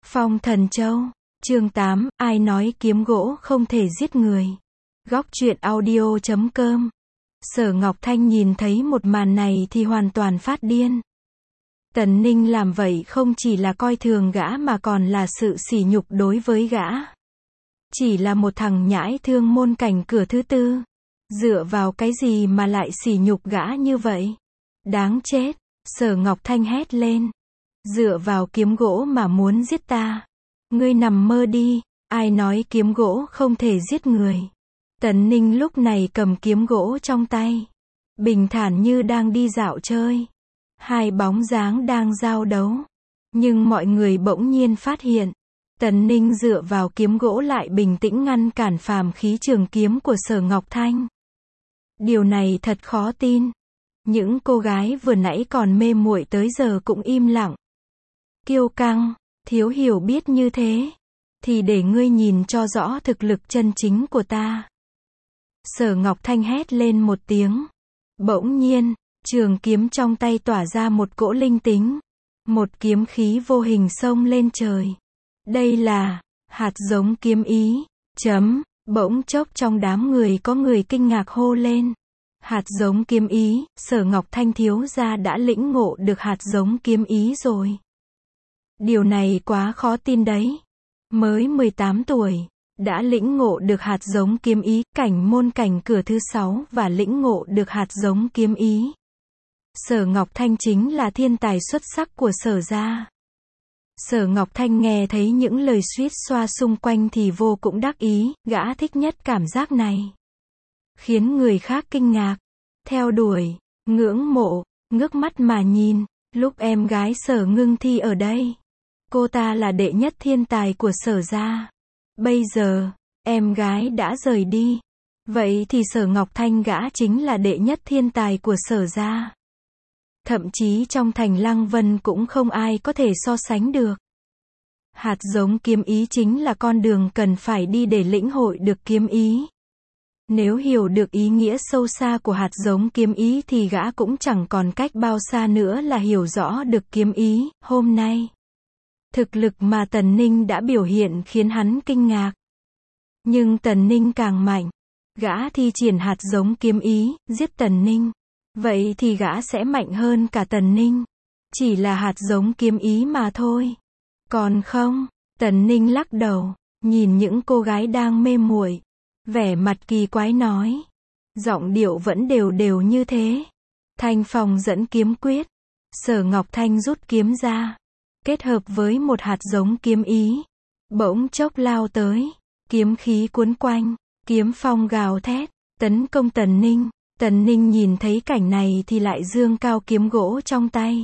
Phong Thần Châu, chương 8, ai nói kiếm gỗ không thể giết người. Góc truyện audio.com. Sở Ngọc Thanh nhìn thấy một màn này thì hoàn toàn phát điên. Tần Ninh làm vậy không chỉ là coi thường gã mà còn là sự sỉ nhục đối với gã. Chỉ là một thằng nhãi thương môn cảnh cửa thứ tư. Dựa vào cái gì mà lại sỉ nhục gã như vậy? Đáng chết, Sở Ngọc Thanh hét lên. Dựa vào kiếm gỗ mà muốn giết ta. Ngươi nằm mơ đi, ai nói kiếm gỗ không thể giết người. Tần Ninh lúc này cầm kiếm gỗ trong tay. Bình thản như đang đi dạo chơi. Hai bóng dáng đang giao đấu. Nhưng mọi người bỗng nhiên phát hiện. Tần Ninh dựa vào kiếm gỗ lại bình tĩnh ngăn cản phàm khí trường kiếm của Sở Ngọc Thanh. Điều này thật khó tin. Những cô gái vừa nãy còn mê muội tới giờ cũng im lặng. Kiêu căng, thiếu hiểu biết như thế. Thì để ngươi nhìn cho rõ thực lực chân chính của ta. Sở Ngọc Thanh hét lên một tiếng. Bỗng nhiên, trường kiếm trong tay tỏa ra một cỗ linh tính. Một kiếm khí vô hình xông lên trời. Đây là hạt giống kiếm ý. Bỗng chốc trong đám người có người kinh ngạc hô lên. Hạt giống kiếm ý, Sở Ngọc Thanh thiếu gia đã lĩnh ngộ được hạt giống kiếm ý rồi. Điều này quá khó tin đấy. Mới 18 tuổi, đã lĩnh ngộ được hạt giống kiếm ý, cảnh môn cảnh cửa thứ 6 và lĩnh ngộ được hạt giống kiếm ý. Sở Ngọc Thanh chính là thiên tài xuất sắc của Sở gia. Sở Ngọc Thanh nghe thấy những lời suýt xoa xung quanh thì vô cùng đắc ý, gã thích nhất cảm giác này. Khiến người khác kinh ngạc, theo đuổi, ngưỡng mộ, ngước mắt mà nhìn, lúc em gái Sở Ngưng Thi ở đây. Cô ta là đệ nhất thiên tài của Sở gia. Bây giờ, em gái đã rời đi. Vậy thì Sở Ngọc Thanh gã chính là đệ nhất thiên tài của Sở gia. Thậm chí trong thành Lăng Vân cũng không ai có thể so sánh được. Hạt giống kiếm ý chính là con đường cần phải đi để lĩnh hội được kiếm ý. Nếu hiểu được ý nghĩa sâu xa của hạt giống kiếm ý thì gã cũng chẳng còn cách bao xa nữa là hiểu rõ được kiếm ý. Hôm nay, thực lực mà Tần Ninh đã biểu hiện khiến hắn kinh ngạc. Nhưng Tần Ninh càng mạnh. Gã thi triển hạt giống kiếm ý, giết Tần Ninh. Vậy thì gã sẽ mạnh hơn cả Tần Ninh. Chỉ là hạt giống kiếm ý mà thôi. Còn không, Tần Ninh lắc đầu, nhìn những cô gái đang mê muội, vẻ mặt kỳ quái nói. Giọng điệu vẫn đều đều như thế. Thanh Phong dẫn kiếm quyết. Sở Ngọc Thanh rút kiếm ra. Kết hợp với một hạt giống kiếm ý. Bỗng chốc lao tới. Kiếm khí cuốn quanh. Kiếm phong gào thét. Tấn công Tần Ninh. Tần Ninh nhìn thấy cảnh này thì lại giương cao kiếm gỗ trong tay.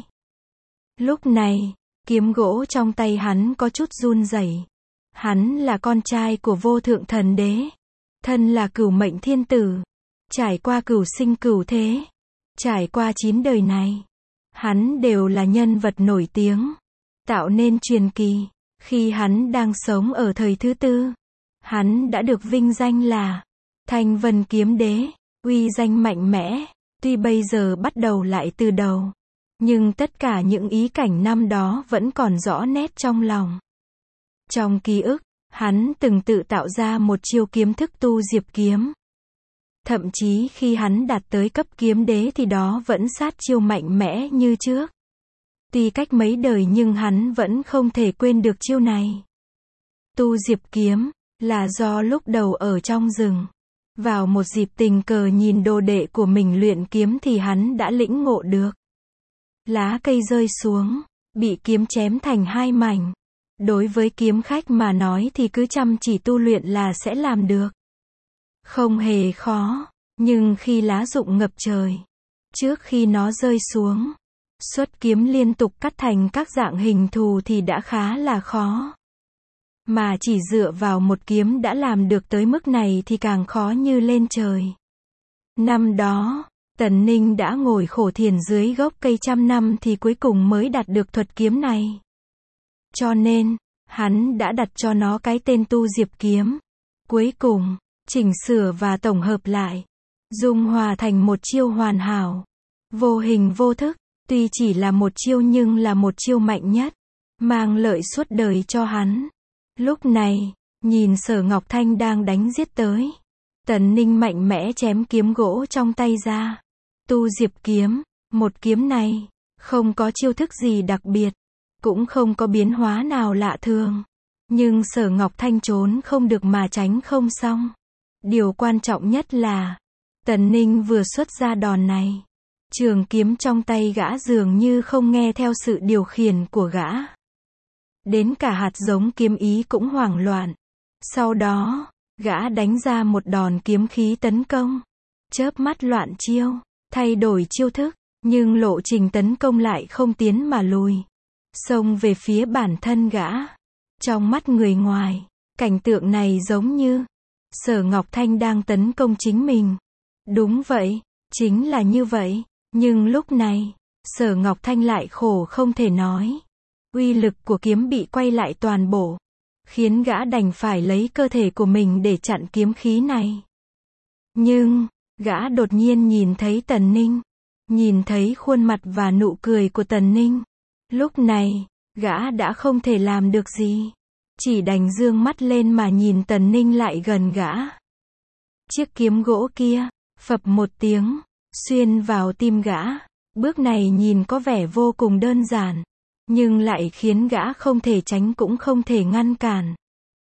Lúc này, kiếm gỗ trong tay hắn có chút run rẩy. Hắn là con trai của vô thượng thần đế. Thân là cửu mệnh thiên tử. Trải qua cửu sinh cửu thế. Trải qua 9 đời này. Hắn đều là nhân vật nổi tiếng. Tạo nên truyền kỳ. Khi hắn đang sống ở thời thứ tư. Hắn đã được vinh danh là Thanh Vân Kiếm Đế. Uy danh mạnh mẽ. Tuy bây giờ bắt đầu lại từ đầu. Nhưng tất cả những ý cảnh năm đó vẫn còn rõ nét trong lòng. Trong ký ức, hắn từng tự tạo ra một chiêu kiếm thức tu diệp kiếm. Thậm chí khi hắn đạt tới cấp kiếm đế thì đó vẫn sát chiêu mạnh mẽ như trước. Tuy cách mấy đời nhưng hắn vẫn không thể quên được chiêu này. Tu diệp kiếm, là do lúc đầu ở trong rừng. Vào một dịp tình cờ nhìn đồ đệ của mình luyện kiếm thì hắn đã lĩnh ngộ được. Lá cây rơi xuống, bị kiếm chém thành hai mảnh. Đối với kiếm khách mà nói thì cứ chăm chỉ tu luyện là sẽ làm được. Không hề khó, nhưng khi lá rụng ngập trời, trước khi nó rơi xuống, xuất kiếm liên tục cắt thành các dạng hình thù thì đã khá là khó. Mà chỉ dựa vào một kiếm đã làm được tới mức này thì càng khó như lên trời. Năm đó, Tần Ninh đã ngồi khổ thiền dưới gốc cây trăm năm thì cuối cùng mới đạt được thuật kiếm này. Cho nên, hắn đã đặt cho nó cái tên tu diệp kiếm. Cuối cùng, chỉnh sửa và tổng hợp lại. Dung hòa thành một chiêu hoàn hảo. Vô hình vô thức, tuy chỉ là một chiêu nhưng là một chiêu mạnh nhất. mang lợi suốt đời cho hắn. Lúc này, nhìn Sở Ngọc Thanh đang đánh giết tới. Tần Ninh mạnh mẽ chém kiếm gỗ trong tay ra. Tu Diệp kiếm, một kiếm này, không có chiêu thức gì đặc biệt, cũng không có biến hóa nào lạ thường. Nhưng Sở Ngọc Thanh trốn không được mà tránh không xong. Điều quan trọng nhất là, Tần Ninh vừa xuất ra đòn này, trường kiếm trong tay gã dường như không nghe theo sự điều khiển của gã. Đến cả hạt giống kiếm ý cũng hoảng loạn. Sau đó, gã đánh ra một đòn kiếm khí tấn công. Chớp mắt loạn chiêu, thay đổi chiêu thức, nhưng lộ trình tấn công lại không tiến mà lùi. Xông về phía bản thân gã. Trong mắt người ngoài, cảnh tượng này giống như Sở Ngọc Thanh đang tấn công chính mình. Đúng vậy, chính là như vậy. Nhưng lúc này, Sở Ngọc Thanh lại khổ không thể nói. Uy lực của kiếm bị quay lại toàn bộ, khiến gã đành phải lấy cơ thể của mình để chặn kiếm khí này. Nhưng, gã đột nhiên nhìn thấy Tần Ninh. Nhìn thấy khuôn mặt và nụ cười của Tần Ninh. Lúc này, gã đã không thể làm được gì. Chỉ đành dương mắt lên mà nhìn Tần Ninh lại gần gã. Chiếc kiếm gỗ kia, phập một tiếng, xuyên vào tim gã. Bước này nhìn có vẻ vô cùng đơn giản, nhưng lại khiến gã không thể tránh cũng không thể ngăn cản.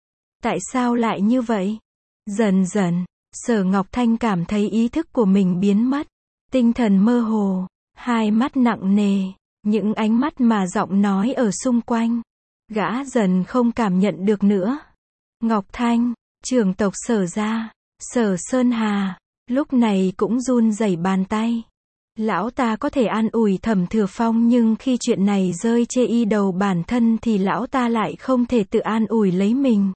Tại sao lại như vậy? Dần dần, Sở Ngọc Thanh cảm thấy ý thức của mình biến mất. Tinh thần mơ hồ, hai mắt nặng nề, những ánh mắt mà giọng nói ở xung quanh. Gã dần không cảm nhận được nữa. Ngọc Thanh, trưởng tộc Sở gia, Sở Sơn Hà, lúc này cũng run rẩy bàn tay. Lão ta có thể an ủi Thẩm Thừa Phong, nhưng khi chuyện này rơi trên y đầu bản thân thì lão ta lại không thể tự an ủi lấy mình.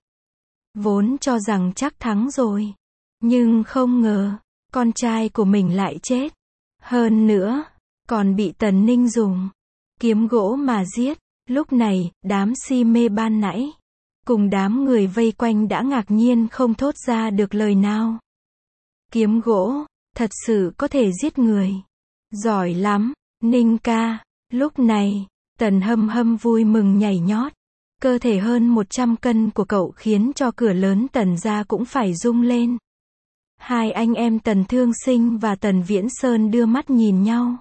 Vốn cho rằng chắc thắng rồi, nhưng không ngờ, con trai của mình lại chết. Hơn nữa, còn bị Tần Ninh dùng kiếm gỗ mà giết. Lúc này, đám si mê ban nãy, cùng đám người vây quanh đã ngạc nhiên không thốt ra được lời nào. Kiếm gỗ, thật sự có thể giết người. Giỏi lắm, Ninh ca. Lúc này, Tần Hâm Hâm vui mừng nhảy nhót. Cơ thể hơn 100 cân của cậu khiến cho cửa lớn Tần gia cũng phải rung lên. Hai anh em Tần Thương Sinh và Tần Viễn Sơn đưa mắt nhìn nhau.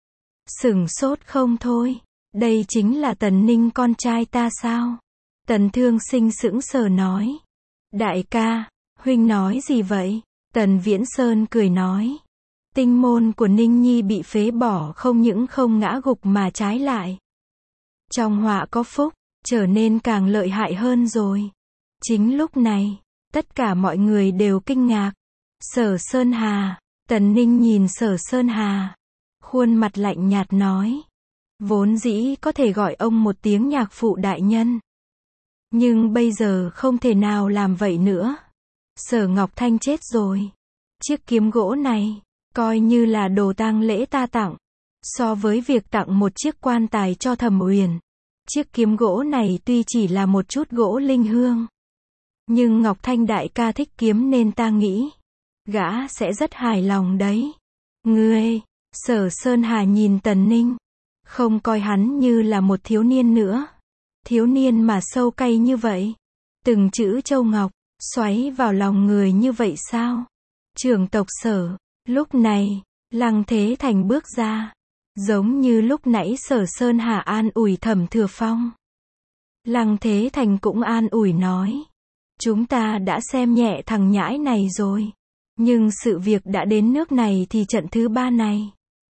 Sửng sốt không thôi. Đây chính là Tần Ninh con trai ta sao? Tần Thương Sinh sững sờ nói. Đại ca, huynh nói gì vậy? Tần Viễn Sơn cười nói. Tinh môn của Ninh Nhi bị phế bỏ, không những không ngã gục mà trái lại. Trong họa có phúc, trở nên càng lợi hại hơn rồi. Chính lúc này, tất cả mọi người đều kinh ngạc. Sở Sơn Hà, Tần Ninh nhìn Sở Sơn Hà. Khuôn mặt lạnh nhạt nói. Vốn dĩ có thể gọi ông một tiếng nhạc phụ đại nhân. Nhưng bây giờ không thể nào làm vậy nữa. Sở Ngọc Thanh chết rồi. Chiếc kiếm gỗ này, coi như là đồ tang lễ ta tặng. So với việc tặng một chiếc quan tài cho Thẩm Uyển, chiếc kiếm gỗ này tuy chỉ là một chút gỗ linh hương, nhưng Ngọc Thanh đại ca thích kiếm nên ta nghĩ, gã sẽ rất hài lòng đấy. Ngươi, Sở Sơn Hà nhìn Tần Ninh, không coi hắn như là một thiếu niên nữa. Thiếu niên mà sâu cay như vậy. Từng chữ châu ngọc, xoáy vào lòng người như vậy sao? Trưởng tộc Sở. Lúc này, Lăng Thế Thành bước ra. Giống như lúc nãy Sở Sơn Hà an ủi Thẩm Thừa Phong. Lăng Thế Thành cũng an ủi nói. Chúng ta đã xem nhẹ thằng nhãi này rồi. Nhưng sự việc đã đến nước này thì trận thứ 3 này,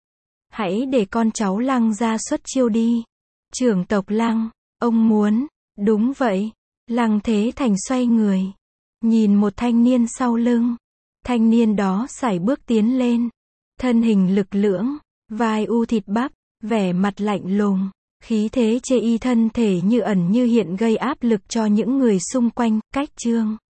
hãy để con cháu Lăng ra xuất chiêu đi. Trưởng tộc Lăng, ông muốn. Đúng vậy. Lăng Thế Thành xoay người, nhìn một thanh niên sau lưng. Thanh niên đó sải bước tiến lên. Thân hình lực lưỡng, vai u thịt bắp, vẻ mặt lạnh lùng. Khí thế chê y thân thể như ẩn như hiện gây áp lực cho những người xung quanh. Cách chương